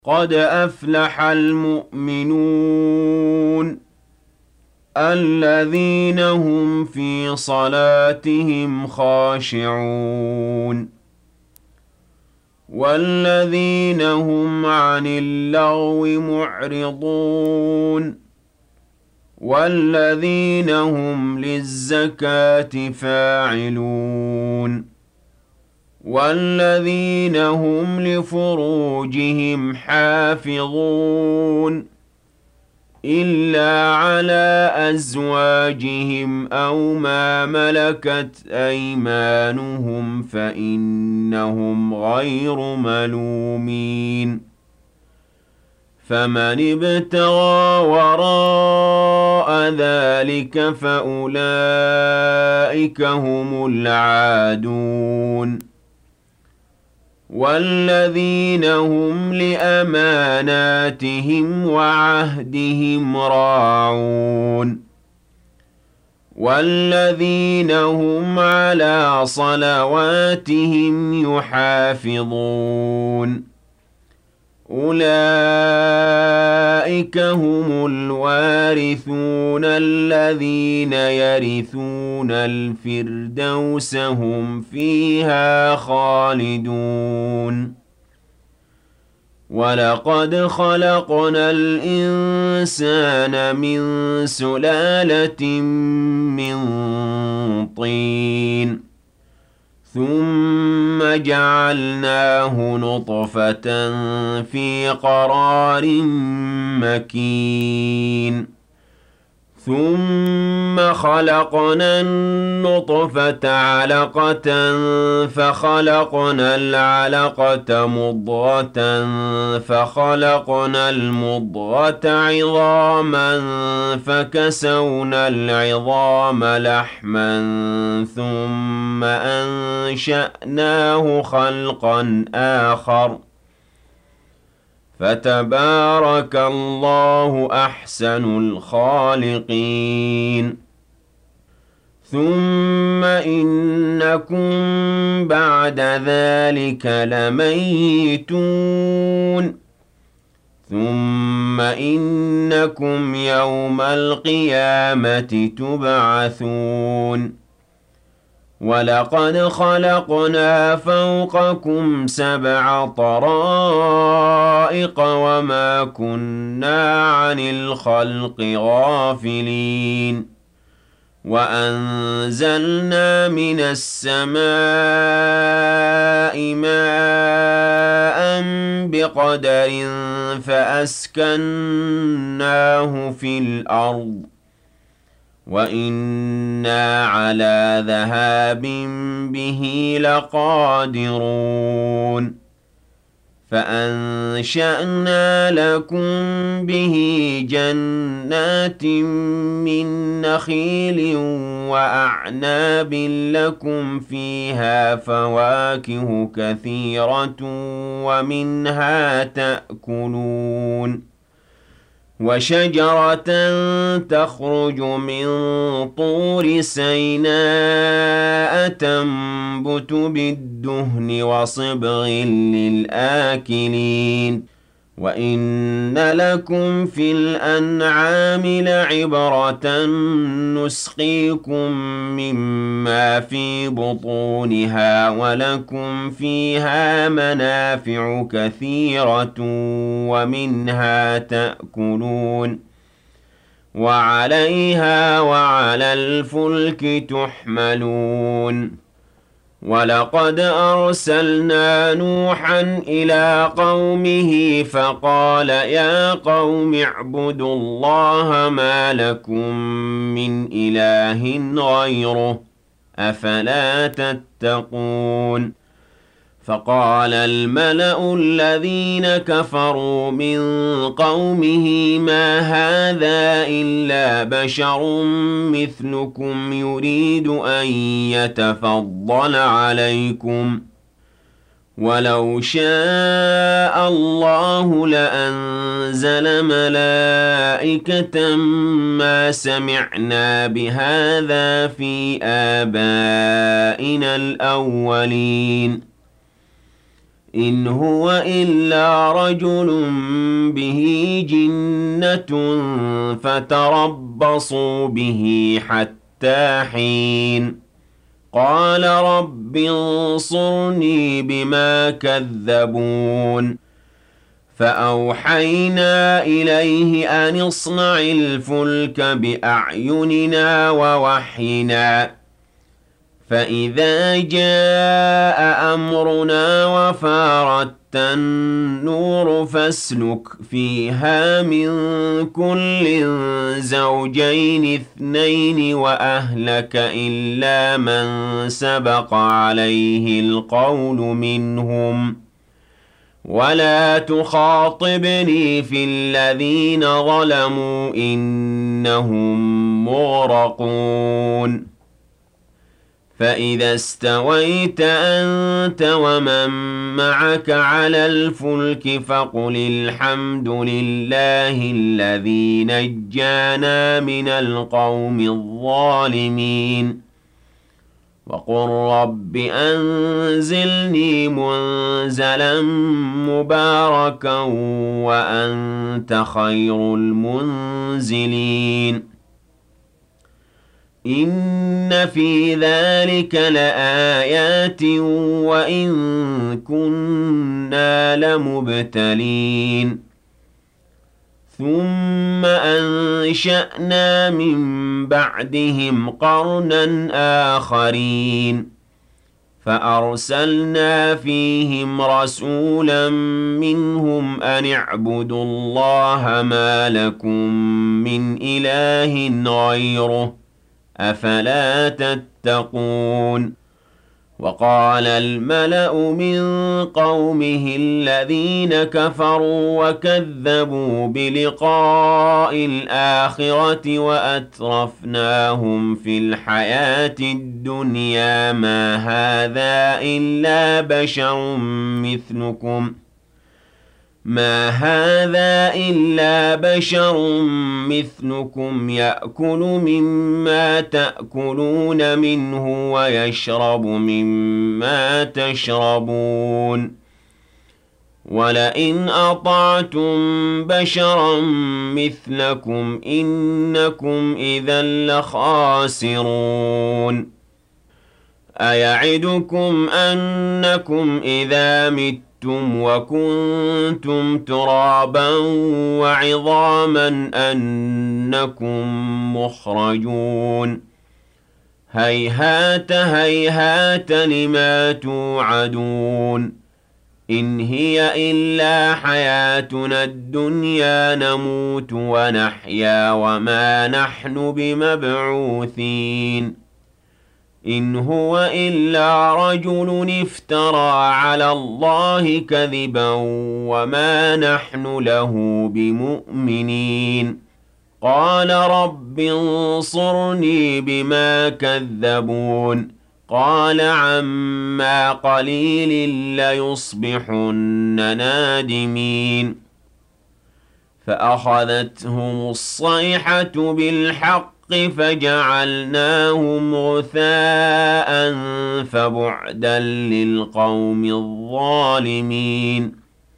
قد أفلح المؤمنون الذين هم في صلاتهم خاشعون والذين هم عن اللغو معرضون والذين هم للزكاة فاعلون والذين هم لفروجهم حافظون إلا على أزواجهم أو ما ملكت أيمانهم فإنهم غير ملومين فمن ابتغى وراء ذلك فأولئك هم العادون والذين هم لأماناتهم وعهدهم راعون والذين هم على صلواتهم يحافظون أولئك هم الوارثون الذين يرثون الفردوس هم فيها خالدون ولقد خلقنا الإنسان من سلالة من طين ثم جعلناه نطفة في قرار مكين ثم خلقنا النطفة علقة فخلقنا العلقة مضغة فخلقنا المضغة عظاما فكسونا العظام لحما ثم أنشأناه خلقا آخر فتبارك الله أحسن الخالقين ثم إنكم بعد ذلك لميتون ثم إنكم يوم القيامة تبعثون ولقد خلقنا فوقكم سبع طرائق وما كنا عن الخلق غافلين وأنزلنا من السماء ماء بقدر فأسكناه في الأرض وإنا على ذهاب به لقادرون فأنشأنا لكم به جنات من نخيل وأعناب لكم فيها فواكه كثيرة ومنها تأكلون وشجرة تخرج من طور سيناء تنبت بالدهن وصبغ للآكلين وإن لكم في الأنعام لعبرة نسقيكم مما في بطونها ولكم فيها منافع كثيرة ومنها تأكلون وعليها وعلى الفلك تحملون ولقد أرسلنا نوحا إلى قومه فقال يا قوم اعبدوا الله ما لكم من إله غيره أفلا تتقون فقال الملأ الذين كفروا من قومه ما هذا إلا بشر مثلكم يريد أن يتفضل عليكم ولو شاء الله لأنزل ملائكة ما سمعنا بهذا في آبائنا الأولين إن هو إلا رجل به جنة فتربصوا به حتى حين قال رب انصرني بما كذبون فأوحينا إليه أن اصنع الفلك بأعيننا ووحينا فإذا جاء أمرنا وفارت النور فاسلك فيها من كل زوجين اثنين وأهلك إلا من سبق عليه القول منهم ولا تخاطبني في الذين ظلموا إنهم مغرقون فإذا استويت أنت ومن معك على الفلك فقل الحمد لله الذي نجانا من القوم الظالمين وقل رب أنزلني منزلا مباركا وأنت خير المنزلين إن في ذلك لآيات وإن كنا لمبتلين ثم أنشأنا من بعدهم قرنا آخرين فأرسلنا فيهم رسولا منهم أن اعبدوا الله ما لكم من إله غيره أفلا تتقون وقال الملأ من قومه الذين كفروا وكذبوا بلقاء الآخرة وأترفناهم في الحياة الدنيا ما هذا إلا بشر مثلكم يأكل مما تأكلون منه ويشرب مما تشربون ولئن أطعتم بشرا مثلكم إنكم إذا لخاسرون أيعدكم أنكم إذا متم وكنتم ترابا وعظاما أنكم مخرجون هيهات هيهات لما توعدون إن هي إلا حياتنا الدنيا نموت ونحيا وما نحن بمبعوثين إن هو إلا رجل افترى على الله كذبا وما نحن له بمؤمنين قال رب انصرني بما كذبون قال عما قليل ليصبحن نادمين فأخذتهم الصيحة بالحق فجعلناهم غثاء فبعدا للقوم الظالمين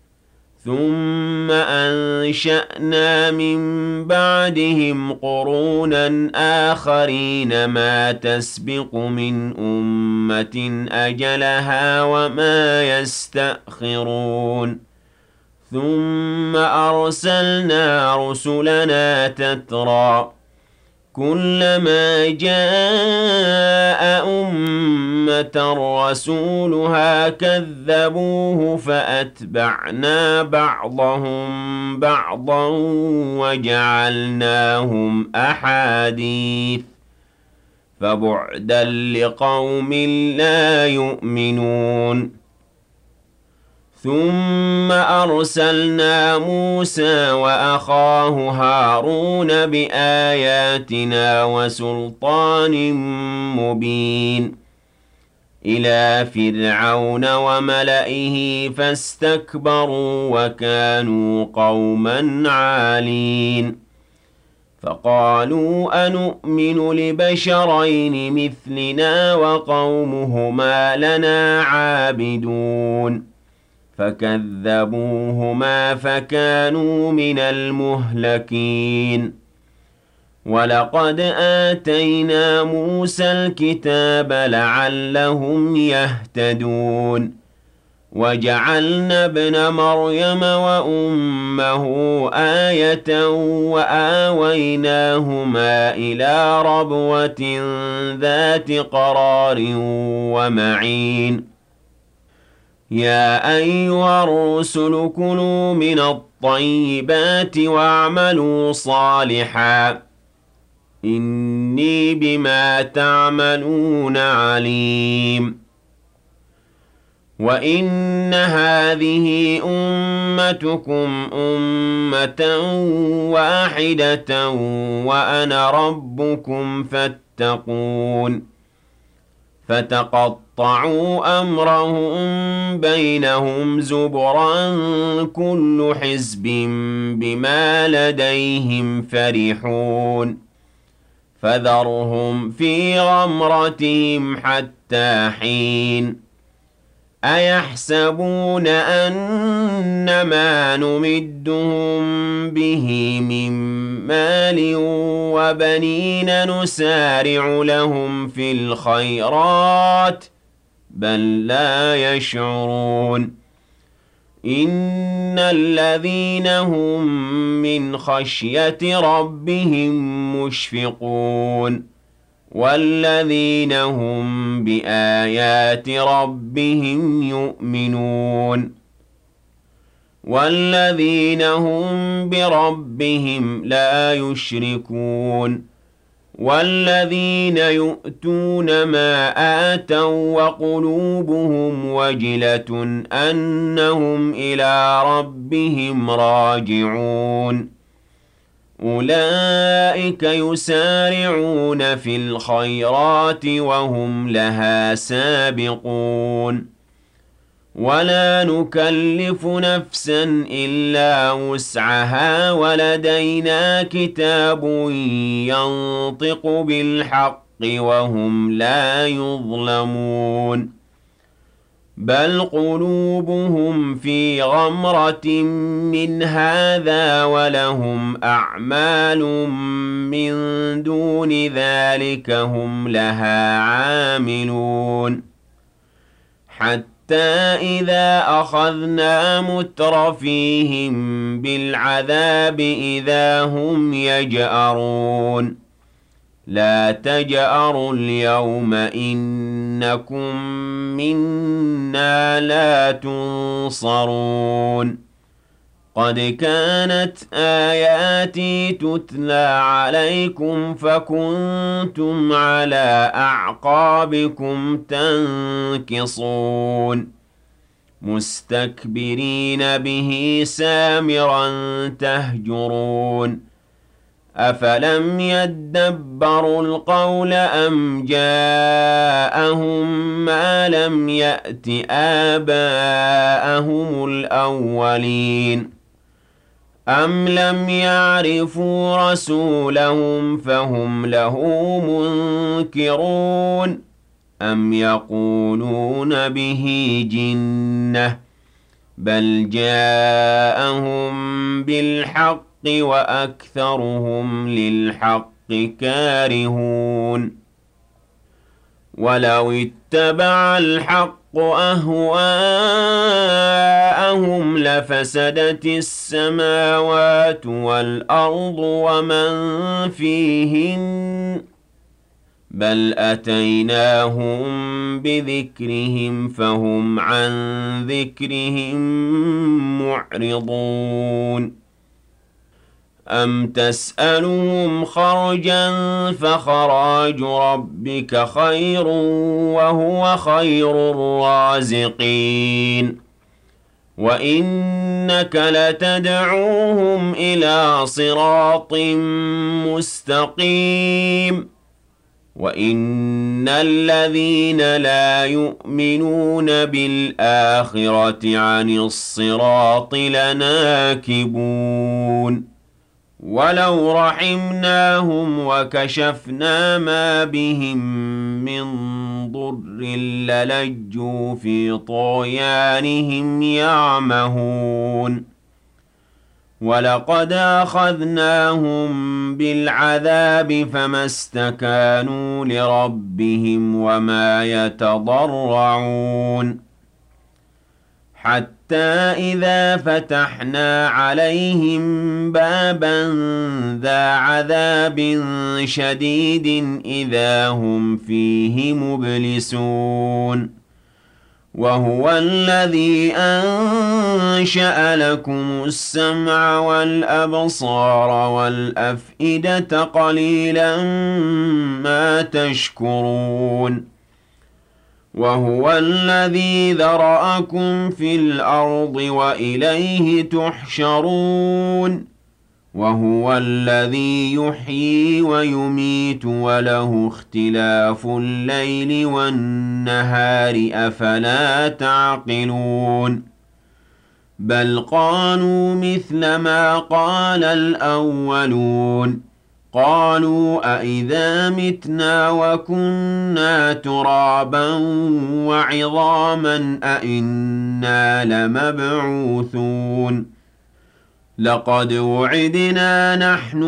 ثم أنشأنا من بعدهم قرونا آخرين ما تسبق من أمة أجلها وما يستأخرون ثم أرسلنا رسلنا تترى كلما جاء أمة رسولها كذبوه فأتبعنا بعضهم بعضا وجعلناهم أحاديث فبعدا لقوم لا يؤمنون ثم أرسلنا موسى وأخاه هارون بآياتنا وسلطان مبين إلى فرعون وملئه فاستكبروا وكانوا قوما عالين فقالوا أنؤمن لبشرين مثلنا وقومهما لنا عابدون فكذبوهما فكانوا من المهلكين ولقد آتينا موسى الكتاب لعلهم يهتدون وجعلنا ابن مريم وأمه آية وآويناهما إلى ربوة ذات قرار ومعين يا أيها الرسل كلوا من الطيبات واعملوا صالحا إني بما تعملون عليم وإن هذه أمتكم أمة واحدة وأنا ربكم فاتقون فتقطعوا أمرهم بينهم زبرا كل حزب بما لديهم فرحون فذرهم في غمرتهم حتى حين أيحسبون أن ما نمدهم به من مال وبنين نسارع لهم في الخيرات بل لا يشعرون إن الذين هم من خشية ربهم مشفقون والذين هم بآيات ربهم يؤمنون والذين هم بربهم لا يشركون والذين يؤتون ما آتوا وقلوبهم وجلة أنهم إلى ربهم راجعون أولئك يسارعون في الخيرات وهم لها سابقون ولا نكلف نفسا إلا وسعها ولدينا كتاب ينطق بالحق وهم لا يظلمون بل قلوبهم في غمرة من هذا ولهم أعمال من دون ذلك هم لها عاملون حتى إذا أخذنا مترفيهم بالعذاب إذا هم يجأرون لا تجأروا اليوم إنكم منا لا تنصرون قد كانت آياتي تتلى عليكم فكنتم على أعقابكم تنكصون مستكبرين به سامرا تهجرون أفلم يدبروا القول أم جاءهم ما لم يأت آباءهم الأولين أم لم يعرفوا رسولهم فهم له منكرون أم يقولون به جنة بل جاءهم بالحق وأكثرهم للحق كارهون ولو اتبع الحق أهواءهم لفسدت السماوات والأرض ومن فيهن بل أتيناهم بذكرهم فهم عن ذكرهم معرضون أم تسألهم خرجا فخراج ربك خير وهو خير الرازقين وإنك لتدعوهم إلى صراط مستقيم وإن الذين لا يؤمنون بالآخرة عن الصراط لناكبون ولو رحمناهم وكشفنا ما بهم من ضر للجوا في طغيانهم يعمهون ولقد أخذناهم بالعذاب فما استكانوا لربهم وما يتضرعون حتى إذا فتحنا عليهم بابا ذا عذاب شديد إذا هم فيه مبلسون وهو الذي أنشأ لكم السمع والأبصار والأفئدة قليلا ما تشكرون وهو الذي ذرأكم في الأرض وإليه تحشرون وهو الذي يحيي ويميت وله اختلاف الليل والنهار أفلا تعقلون بل قالوا مثل ما قال الأولون قالوا أإذا متنا وكنا ترابا وعظاما أإنا لمبعوثون لقد وعدنا نحن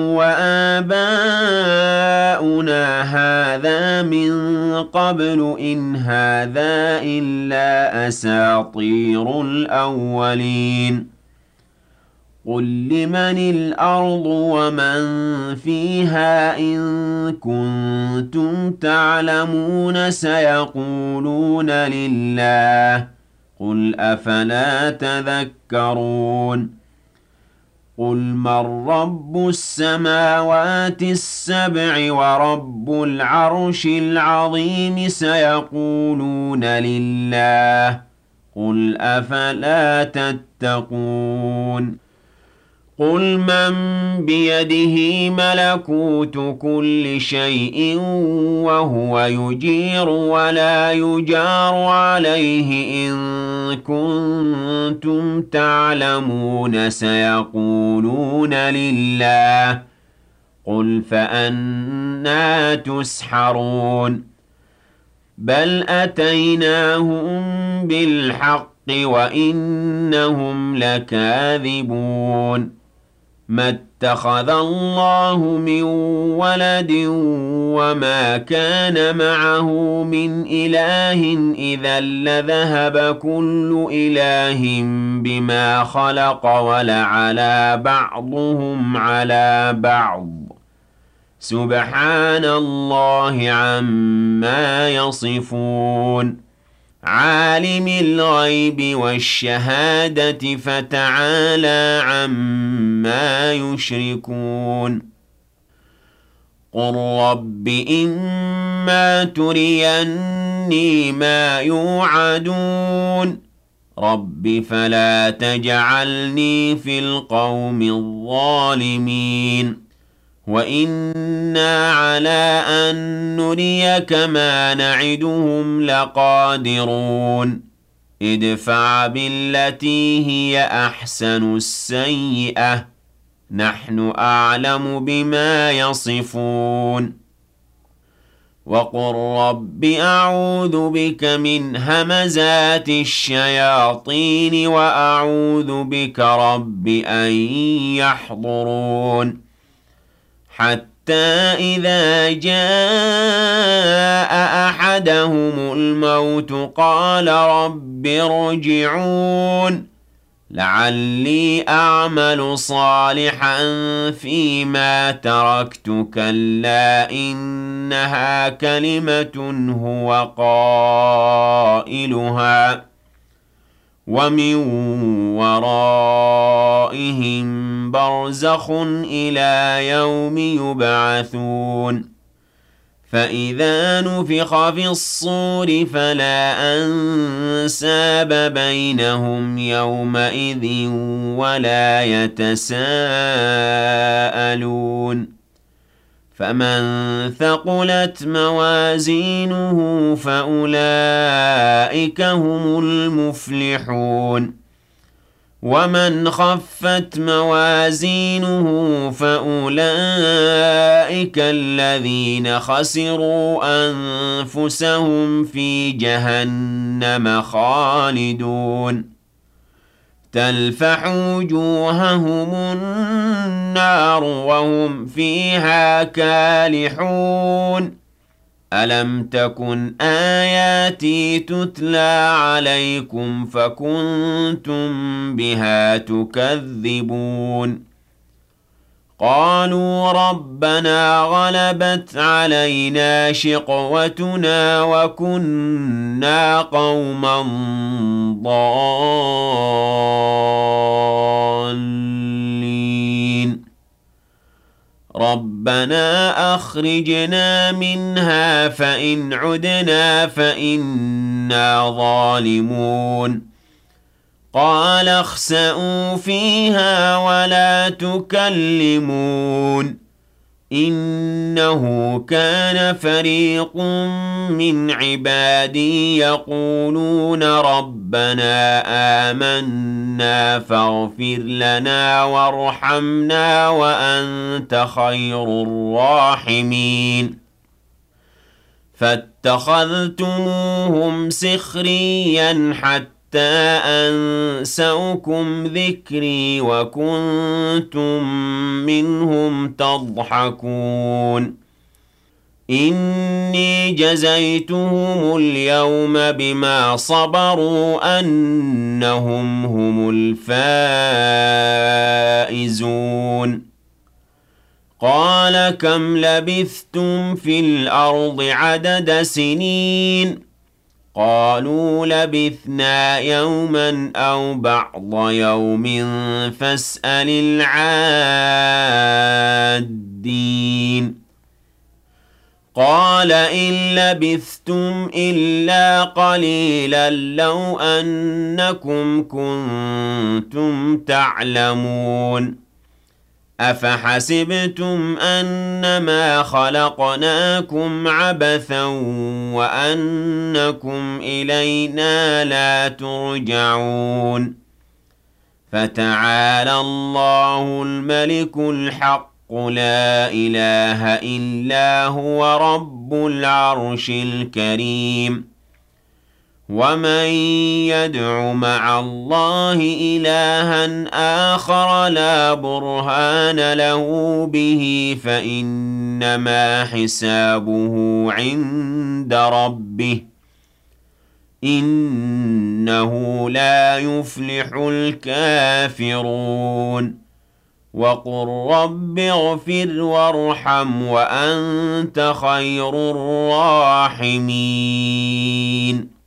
وآباؤنا هذا من قبل إن هذا إلا أساطير الأولين قل لمن الأرض ومن فيها إن كنتم تعلمون سيقولون لله قل أفلا تذكرون قل من رب السماوات السبع ورب العرش العظيم سيقولون لله قل أفلا تتقون قل من بيده ملكوت كل شيء وهو يجير ولا يجار عليه إن كنتم تعلمون سيقولون لله قل فأنى تسحرون بل أتيناهم بالحق وإنهم لكاذبون ما اتخذ الله من ولد وما كان معه من إله إذا لذهب كل إله بما خلق ولعلى بعضهم على بعض سبحان الله عما يصفون عالم الغيب والشهادة فتعالى عما يشركون قل رب إما تريني ما يوعدون رب فلا تجعلني في القوم الظالمين وإنا على أن نريك ما نعدهم لقادرون ادفع بالتي هي أحسن السيئة نحن أعلم بما يصفون وقل رب أعوذ بك من همزات الشياطين وأعوذ بك رب أن يحضرون حتى إذا جاء أحدهم الموت قال رب ارجعون لعلي أعمل صالحا فيما تركت كلا إنها كلمة هو قائلها ومن ورائهم برزخ إلى يوم يبعثون فإذا نفخ في الصور فلا أنساب بينهم يومئذ ولا يتساءلون فمن ثقلت موازينه فأولئك هم المفلحون ومن خفت موازينه فأولئك الذين خسروا أنفسهم في جهنم خالدون تلفح وجوههم النار وهم فيها كالحون ألم تكن آياتي تتلى عليكم فكنتم بها تكذبون قالوا ربنا غلبت علينا شقوتنا وكنا قوما ضالين ربنا أخرجنا منها فإن عدنا فإنا ظالمون قال اخسئوا فيها ولا تكلمون إنه كان فريق من عبادي يقولون ربنا آمنا فاغفر لنا وارحمنا وأنت خير الراحمين فاتخذتموهم سخريا حتى أنسوكم ذكري وكنتم منهم تضحكون إني جزيتهم اليوم بما صبروا أنهم هم الفائزون قال كم لبثتم في الأرض عدد سنين قالوا لبثنا يوما أو بعض يوم فاسأل العادين قال إن لبثتم إلا قليلا لو أنكم كنتم تعلمون أفحسبتم أنما خلقناكم عبثا وأنكم إلينا لا ترجعون فتعالى الله الملك الحق لا إله إلا هو رب العرش الكريم ومن يدع مع الله إلها آخر لا برهان له به فإنما حسابه عند ربه إنه لا يفلح الكافرون وقل رب اغفر وارحم وأنت خير الراحمين